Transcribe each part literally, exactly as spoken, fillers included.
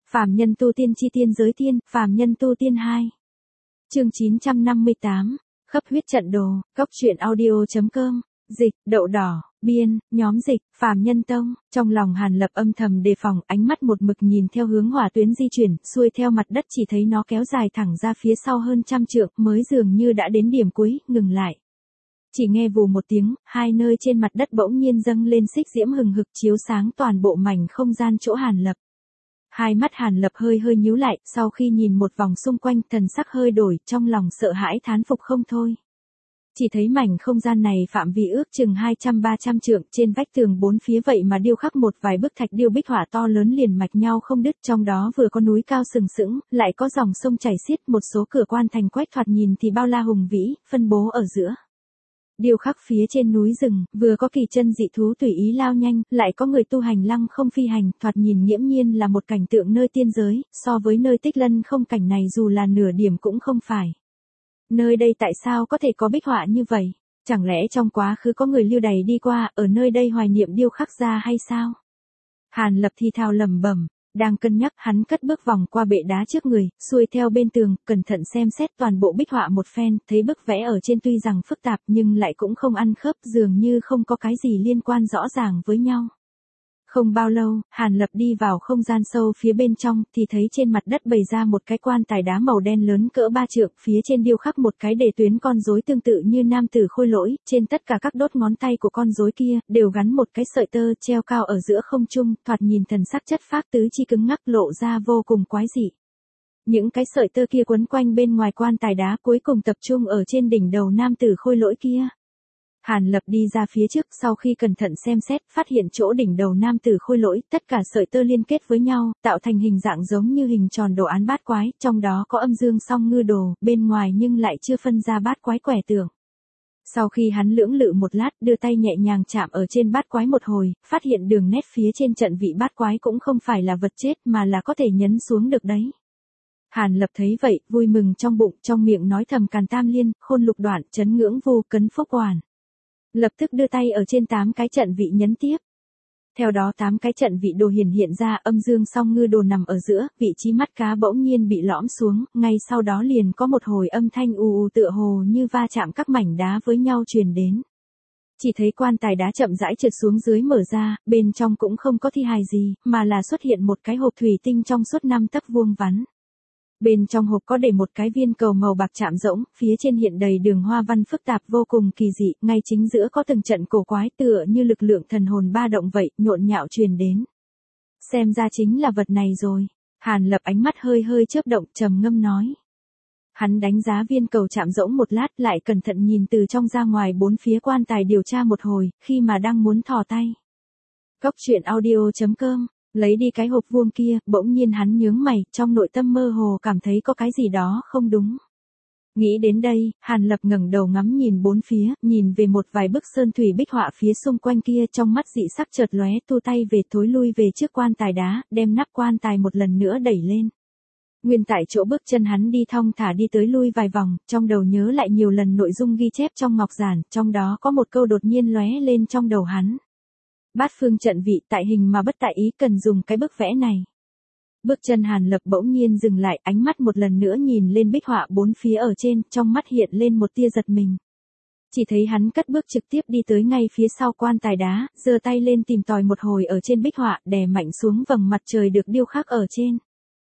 Phàm nhân tu tiên chi tiên giới tiên, phàm nhân tu tiên hai. Chương chín trăm năm mươi tám, khắp huyết trận đồ, góc truyện audio.com, dịch, đậu đỏ, biên, nhóm dịch, phàm nhân tông. Trong lòng Hàn Lập âm thầm đề phòng, ánh mắt một mực nhìn theo hướng hỏa tuyến di chuyển, xuôi theo mặt đất chỉ thấy nó kéo dài thẳng ra phía sau hơn trăm trượng, mới dường như đã đến điểm cuối, ngừng lại. Chỉ nghe vù một tiếng, hai nơi trên mặt đất bỗng nhiên dâng lên xích diễm hừng hực chiếu sáng toàn bộ mảnh không gian chỗ Hàn Lập. Hai mắt Hàn Lập hơi hơi nhíu lại, sau khi nhìn một vòng xung quanh, thần sắc hơi đổi, trong lòng sợ hãi thán phục không thôi. Chỉ thấy mảnh không gian này phạm vi ước chừng hai trăm ba trăm trượng, trên vách tường bốn phía vậy mà điêu khắc một vài bức thạch điêu bích họa to lớn liền mạch nhau không đứt, trong đó vừa có núi cao sừng sững, lại có dòng sông chảy xiết, một số cửa quan thành quách thoạt nhìn thì bao la hùng vĩ, phân bố ở giữa. Điêu khắc phía trên núi rừng, vừa có kỳ chân dị thú tùy ý lao nhanh, lại có người tu hành lăng không phi hành, thoạt nhìn nghiễm nhiên là một cảnh tượng nơi tiên giới, so với nơi Tích Lân không cảnh này dù là nửa điểm cũng không phải. Nơi đây tại sao có thể có bích họa như vậy? Chẳng lẽ trong quá khứ có người lưu đày đi qua, ở nơi đây hoài niệm điêu khắc ra hay sao? Hàn Lập thi thào lẩm bẩm. Đang cân nhắc, hắn cất bước vòng qua bệ đá trước người, xuôi theo bên tường, cẩn thận xem xét toàn bộ bích họa một phen, thấy bức vẽ ở trên tuy rằng phức tạp nhưng lại cũng không ăn khớp, dường như không có cái gì liên quan rõ ràng với nhau. Không bao lâu, Hàn Lập đi vào không gian sâu phía bên trong, thì thấy trên mặt đất bày ra một cái quan tài đá màu đen lớn cỡ ba trượng, phía trên điêu khắc một cái đề tuyến con rối tương tự như nam tử khôi lỗi, trên tất cả các đốt ngón tay của con rối kia, đều gắn một cái sợi tơ treo cao ở giữa không trung, thoạt nhìn thần sắc chất phác tứ chi cứng ngắc lộ ra vô cùng quái dị. Những cái sợi tơ kia quấn quanh bên ngoài quan tài đá cuối cùng tập trung ở trên đỉnh đầu nam tử khôi lỗi kia. Hàn Lập đi ra phía trước, sau khi cẩn thận xem xét, phát hiện chỗ đỉnh đầu nam tử khôi lỗi, tất cả sợi tơ liên kết với nhau, tạo thành hình dạng giống như hình tròn đồ án bát quái, trong đó có âm dương song ngư đồ, bên ngoài nhưng lại chưa phân ra bát quái quẻ tượng. Sau khi hắn lưỡng lự một lát, đưa tay nhẹ nhàng chạm ở trên bát quái một hồi, phát hiện đường nét phía trên trận vị bát quái cũng không phải là vật chết mà là có thể nhấn xuống được đấy. Hàn Lập thấy vậy, vui mừng trong bụng, trong miệng nói thầm càn tam liên, khôn lục đoạn, chấn ngưỡng vô, cấn phúc hoàn. Lập tức đưa tay ở trên tám cái trận vị nhấn tiếp. Theo đó tám cái trận vị đồ hiển hiện ra, âm dương song ngư đồ nằm ở giữa, vị trí mắt cá bỗng nhiên bị lõm xuống, ngay sau đó liền có một hồi âm thanh ù ù tựa hồ như va chạm các mảnh đá với nhau truyền đến. Chỉ thấy quan tài đá chậm rãi trượt xuống dưới mở ra, bên trong cũng không có thi hài gì, mà là xuất hiện một cái hộp thủy tinh trong suốt năm tấc vuông vắn. Bên trong hộp có để một cái viên cầu màu bạc chạm rỗng, phía trên hiện đầy đường hoa văn phức tạp vô cùng kỳ dị, ngay chính giữa có từng trận cổ quái tựa như lực lượng thần hồn ba động vậy, nhộn nhạo truyền đến. Xem ra chính là vật này rồi. Hàn Lập ánh mắt hơi hơi chớp động, trầm ngâm nói. Hắn đánh giá viên cầu chạm rỗng một lát, lại cẩn thận nhìn từ trong ra ngoài bốn phía quan tài điều tra một hồi, khi mà đang muốn thò tay. Góc truyện audio.com. Lấy đi cái hộp vuông kia, bỗng nhiên hắn nhướng mày, trong nội tâm mơ hồ cảm thấy có cái gì đó không đúng. Nghĩ đến đây, Hàn Lập ngẩng đầu ngắm nhìn bốn phía, nhìn về một vài bức sơn thủy bích họa phía xung quanh kia, trong mắt dị sắc chợt lóe, tu tay về thối lui về trước quan tài đá, đem nắp quan tài một lần nữa đẩy lên. Nguyên tại chỗ bước chân hắn đi thong thả đi tới lui vài vòng, trong đầu nhớ lại nhiều lần nội dung ghi chép trong ngọc giản, trong đó có một câu đột nhiên lóe lên trong đầu hắn. Bát phương trận vị tại hình mà bất tại ý, cần dùng cái bức vẽ này. Bước chân Hàn Lập bỗng nhiên dừng lại, ánh mắt một lần nữa nhìn lên bích họa bốn phía ở trên, trong mắt hiện lên một tia giật mình. Chỉ thấy hắn cất bước trực tiếp đi tới ngay phía sau quan tài đá, giơ tay lên tìm tòi một hồi ở trên bích họa, đè mạnh xuống vầng mặt trời được điêu khắc ở trên.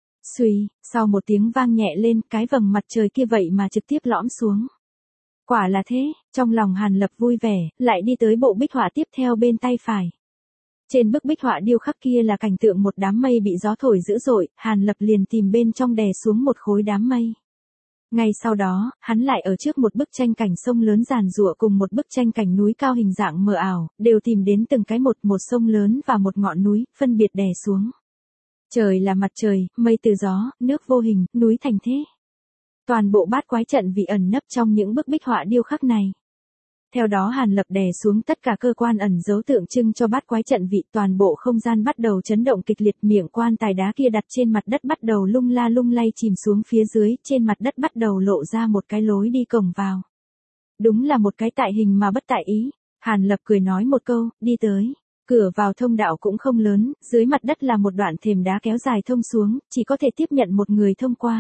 Xuy, sau một tiếng vang nhẹ lên, cái vầng mặt trời kia vậy mà trực tiếp lõm xuống. Quả là thế, trong lòng Hàn Lập vui vẻ, lại đi tới bộ bích họa tiếp theo bên tay phải. Trên bức bích họa điêu khắc kia là cảnh tượng một đám mây bị gió thổi dữ dội, Hàn Lập liền tìm bên trong đè xuống một khối đám mây. Ngay sau đó, hắn lại ở trước một bức tranh cảnh sông lớn giàn giụa cùng một bức tranh cảnh núi cao hình dạng mờ ảo, đều tìm đến từng cái một một sông lớn và một ngọn núi, phân biệt đè xuống. Trời là mặt trời, mây từ gió, nước vô hình, núi thành thế. Toàn bộ bát quái trận vị ẩn nấp trong những bức bích họa điêu khắc này. Theo đó Hàn Lập đè xuống tất cả cơ quan ẩn dấu tượng trưng cho bát quái trận vị, toàn bộ không gian bắt đầu chấn động kịch liệt, miệng quan tài đá kia đặt trên mặt đất bắt đầu lung la lung lay chìm xuống phía dưới, trên mặt đất bắt đầu lộ ra một cái lối đi cổng vào. Đúng là một cái tại hình mà bất tại ý, Hàn Lập cười nói một câu, đi tới. Cửa vào thông đạo cũng không lớn, dưới mặt đất là một đoạn thềm đá kéo dài thông xuống, chỉ có thể tiếp nhận một người thông qua.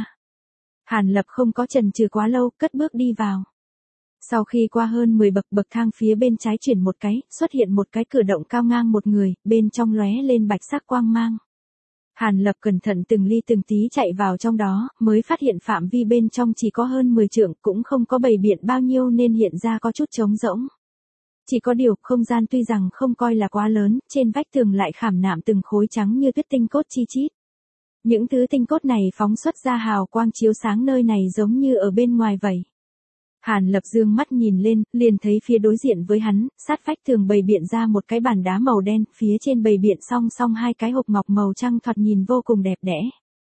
Hàn Lập không có chần chừ quá lâu, cất bước đi vào. Sau khi qua hơn mười bậc bậc thang phía bên trái chuyển một cái, xuất hiện một cái cửa động cao ngang một người, bên trong lóe lên bạch sắc quang mang. Hàn Lập cẩn thận từng ly từng tí chạy vào trong đó, mới phát hiện phạm vi bên trong chỉ có hơn mười trượng, cũng không có bày biện bao nhiêu nên hiện ra có chút trống rỗng. Chỉ có điều, không gian tuy rằng không coi là quá lớn, trên vách tường lại khảm nạm từng khối trắng như tuyết tinh cốt chi chít. Những thứ tinh cốt này phóng xuất ra hào quang chiếu sáng nơi này giống như ở bên ngoài vậy. Hàn Lập dương mắt nhìn lên, liền thấy phía đối diện với hắn, sát vách tường bày biện ra một cái bàn đá màu đen, phía trên bày biện song song hai cái hộp ngọc màu trắng thoạt nhìn vô cùng đẹp đẽ.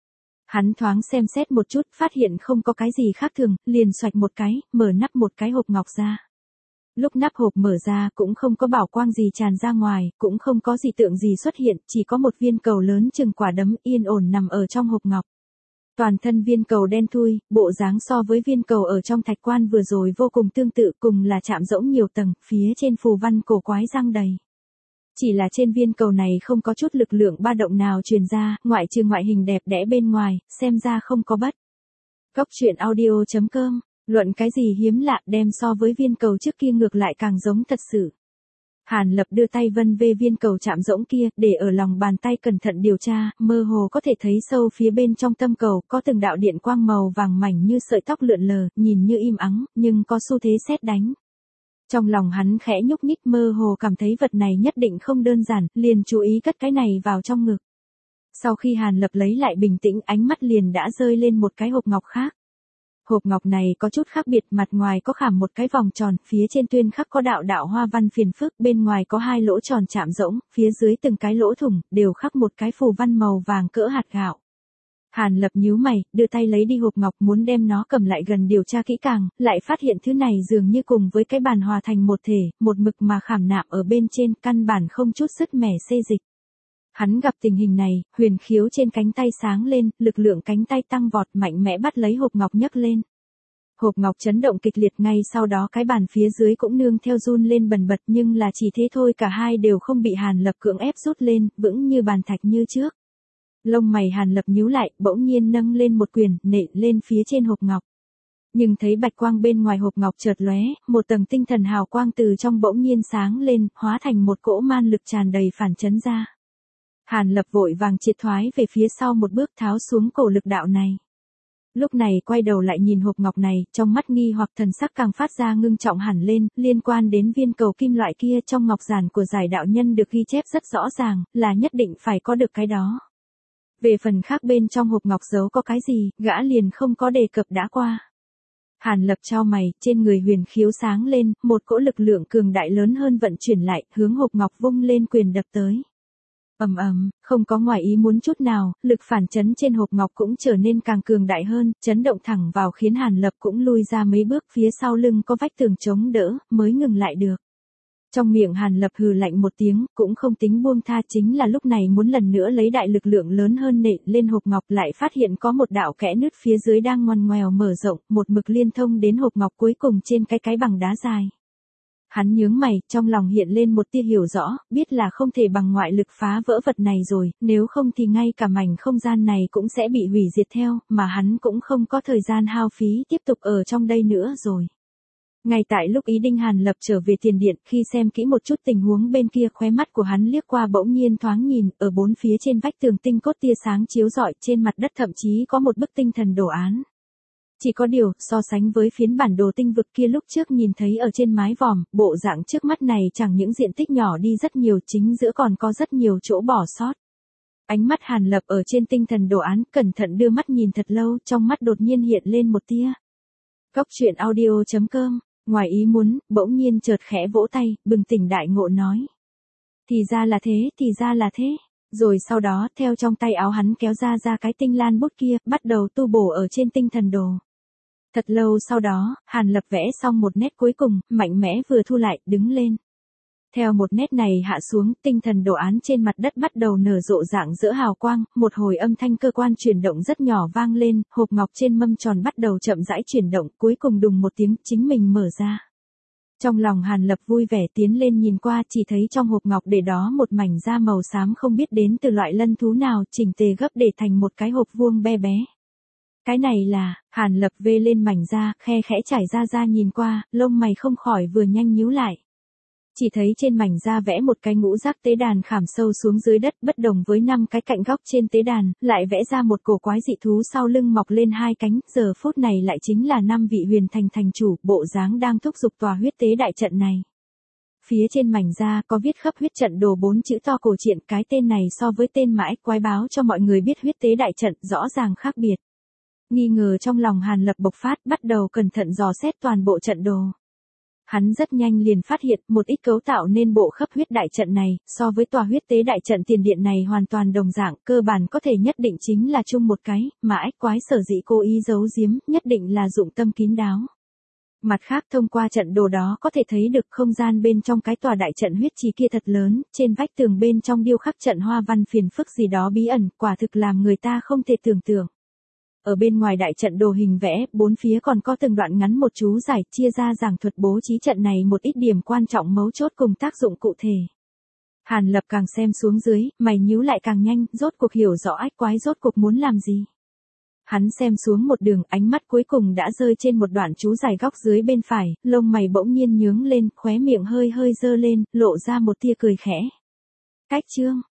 Hắn thoáng xem xét một chút, phát hiện không có cái gì khác thường, liền xoạch một cái, mở nắp một cái hộp ngọc ra. Lúc nắp hộp mở ra cũng không có bảo quang gì tràn ra ngoài, cũng không có gì tượng gì xuất hiện, chỉ có một viên cầu lớn chừng quả đấm yên ổn nằm ở trong hộp ngọc. Toàn thân viên cầu đen thui, bộ dáng so với viên cầu ở trong thạch quan vừa rồi vô cùng tương tự, cùng là chạm rỗng nhiều tầng, phía trên phù văn cổ quái răng đầy. Chỉ là trên viên cầu này không có chút lực lượng ba động nào truyền ra, ngoại trừ ngoại hình đẹp đẽ bên ngoài, xem ra không có bất. Góc truyện audio chấm com, luận cái gì hiếm lạ đem so với viên cầu trước kia ngược lại càng giống thật sự. Hàn Lập đưa tay vân về viên cầu chạm rỗng kia, để ở lòng bàn tay cẩn thận điều tra, mơ hồ có thể thấy sâu phía bên trong tâm cầu, có từng đạo điện quang màu vàng mảnh như sợi tóc lượn lờ, nhìn như im ắng, nhưng có xu thế sét đánh. Trong lòng hắn khẽ nhúc nhích mơ hồ cảm thấy vật này nhất định không đơn giản, liền chú ý cất cái này vào trong ngực. Sau khi Hàn Lập lấy lại bình tĩnh, ánh mắt liền đã rơi lên một cái hộp ngọc khác. Hộp ngọc này có chút khác biệt, mặt ngoài có khảm một cái vòng tròn, phía trên tuyên khắc có đạo đạo hoa văn phiền phức, bên ngoài có hai lỗ tròn chạm rỗng, phía dưới từng cái lỗ thủng, đều khắc một cái phù văn màu vàng cỡ hạt gạo. Hàn Lập nhíu mày, đưa tay lấy đi hộp ngọc muốn đem nó cầm lại gần điều tra kỹ càng, lại phát hiện thứ này dường như cùng với cái bàn hòa thành một thể, một mực mà khảm nạm ở bên trên, căn bản không chút sứt mẻ xê dịch. Hắn gặp tình hình này, huyền khiếu trên cánh tay sáng lên, lực lượng cánh tay tăng vọt mạnh mẽ bắt lấy hộp ngọc nhấc lên. Hộp ngọc chấn động kịch liệt, ngay sau đó cái bàn phía dưới cũng nương theo run lên bần bật, nhưng là chỉ thế thôi, cả hai đều không bị Hàn Lập cưỡng ép rút lên, vững như bàn thạch như trước. Lông mày Hàn Lập nhíu lại, bỗng nhiên nâng lên một quyền, nện lên phía trên hộp ngọc. Nhưng thấy bạch quang bên ngoài hộp ngọc chợt lóe, một tầng tinh thần hào quang từ trong bỗng nhiên sáng lên, hóa thành một cỗ man lực tràn đầy phản chấn ra. Hàn Lập vội vàng triệt thoái về phía sau một bước, tháo xuống cổ lực đạo này. Lúc này quay đầu lại nhìn hộp ngọc này, trong mắt nghi hoặc thần sắc càng phát ra ngưng trọng hẳn lên, liên quan đến viên cầu kim loại kia trong ngọc giản của giải đạo nhân được ghi chép rất rõ ràng, là nhất định phải có được cái đó. Về phần khác bên trong hộp ngọc giấu có cái gì, gã liền không có đề cập đã qua. Hàn Lập chau mày, trên người huyền khiếu sáng lên, một cỗ lực lượng cường đại lớn hơn vận chuyển lại, hướng hộp ngọc vung lên quyền đập tới. Ầm ầm, không có ngoài ý muốn chút nào, lực phản chấn trên hộp ngọc cũng trở nên càng cường đại hơn, chấn động thẳng vào khiến Hàn Lập cũng lui ra mấy bước, phía sau lưng có vách tường chống đỡ, mới ngừng lại được. Trong miệng Hàn Lập hừ lạnh một tiếng, cũng không tính buông tha, chính là lúc này muốn lần nữa lấy đại lực lượng lớn hơn nện lên hộp ngọc, lại phát hiện có một đạo kẽ nứt phía dưới đang ngoằn ngoèo mở rộng, một mực liên thông đến hộp ngọc cuối cùng trên cái cái bằng đá dài. Hắn nhướng mày, trong lòng hiện lên một tia hiểu rõ, biết là không thể bằng ngoại lực phá vỡ vật này rồi, nếu không thì ngay cả mảnh không gian này cũng sẽ bị hủy diệt theo, mà hắn cũng không có thời gian hao phí tiếp tục ở trong đây nữa rồi. Ngay tại lúc ý định Hàn Lập trở về tiền điện, khi xem kỹ một chút tình huống bên kia, khóe mắt của hắn liếc qua bỗng nhiên thoáng nhìn, ở bốn phía trên vách tường tinh cốt tia sáng chiếu rọi, trên mặt đất thậm chí có một bức tinh thần đồ án. Chỉ có điều, so sánh với phiến bản đồ tinh vực kia lúc trước nhìn thấy ở trên mái vòm, bộ dạng trước mắt này chẳng những diện tích nhỏ đi rất nhiều, chính giữa còn có rất nhiều chỗ bỏ sót. Ánh mắt Hàn Lập ở trên tinh thần đồ án, cẩn thận đưa mắt nhìn thật lâu, trong mắt đột nhiên hiện lên một tia. Góc truyện audio chấm com, ngoài ý muốn, bỗng nhiên chợt khẽ vỗ tay, bừng tỉnh đại ngộ nói. Thì ra là thế, thì ra là thế. Rồi sau đó, theo trong tay áo hắn kéo ra ra cái tinh lan bút kia, bắt đầu tu bổ ở trên tinh thần đồ. Thật lâu sau đó, Hàn Lập vẽ xong một nét cuối cùng, mạnh mẽ vừa thu lại, đứng lên. Theo một nét này hạ xuống, tinh thần đồ án trên mặt đất bắt đầu nở rộ rạng rỡ hào quang, một hồi âm thanh cơ quan chuyển động rất nhỏ vang lên, hộp ngọc trên mâm tròn bắt đầu chậm rãi chuyển động, cuối cùng đùng một tiếng, chính mình mở ra. Trong lòng Hàn Lập vui vẻ tiến lên nhìn qua, chỉ thấy trong hộp ngọc để đó một mảnh da màu xám không biết đến từ loại lân thú nào, chỉnh tề gấp để thành một cái hộp vuông be bé. Cái này là, Hàn Lập vê lên mảnh da, khe khẽ trải ra ra nhìn qua, lông mày không khỏi vừa nhanh nhíu lại. Chỉ thấy trên mảnh da vẽ một cái ngũ giác tế đàn khảm sâu xuống dưới đất, bất đồng với năm cái cạnh góc trên tế đàn, lại vẽ ra một cổ quái dị thú sau lưng mọc lên hai cánh, giờ phút này lại chính là năm vị huyền thành thành chủ, bộ dáng đang thúc giục tòa huyết tế đại trận này. Phía trên mảnh da có viết khắp huyết trận đồ bốn chữ to cổ truyện, cái tên này so với tên mà ách quái báo cho mọi người biết huyết tế đại trận rõ ràng khác biệt. Nghi ngờ trong lòng Hàn Lập bộc phát, bắt đầu cẩn thận dò xét toàn bộ trận đồ. Hắn rất nhanh liền phát hiện một ít cấu tạo nên bộ khắp huyết đại trận này, so với tòa huyết tế đại trận tiền điện này hoàn toàn đồng dạng, cơ bản có thể nhất định chính là chung một cái, mà ách quái sở dĩ cố ý giấu giếm, nhất định là dụng tâm kín đáo. Mặt khác thông qua trận đồ đó có thể thấy được không gian bên trong cái tòa đại trận huyết trì kia thật lớn, trên vách tường bên trong điêu khắc trận hoa văn phiền phức gì đó bí ẩn, quả thực làm người ta không thể tưởng tượng. Ở bên ngoài đại trận đồ hình vẽ, bốn phía còn có từng đoạn ngắn một chú giải chia ra giảng thuật bố trí trận này một ít điểm quan trọng mấu chốt cùng tác dụng cụ thể. Hàn Lập càng xem xuống dưới, mày nhíu lại càng nhanh, rốt cuộc hiểu rõ ách quái rốt cuộc muốn làm gì. Hắn xem xuống một đường, ánh mắt cuối cùng đã rơi trên một đoạn chú giải góc dưới bên phải, lông mày bỗng nhiên nhướng lên, khóe miệng hơi hơi dơ lên, lộ ra một tia cười khẽ. Cách chương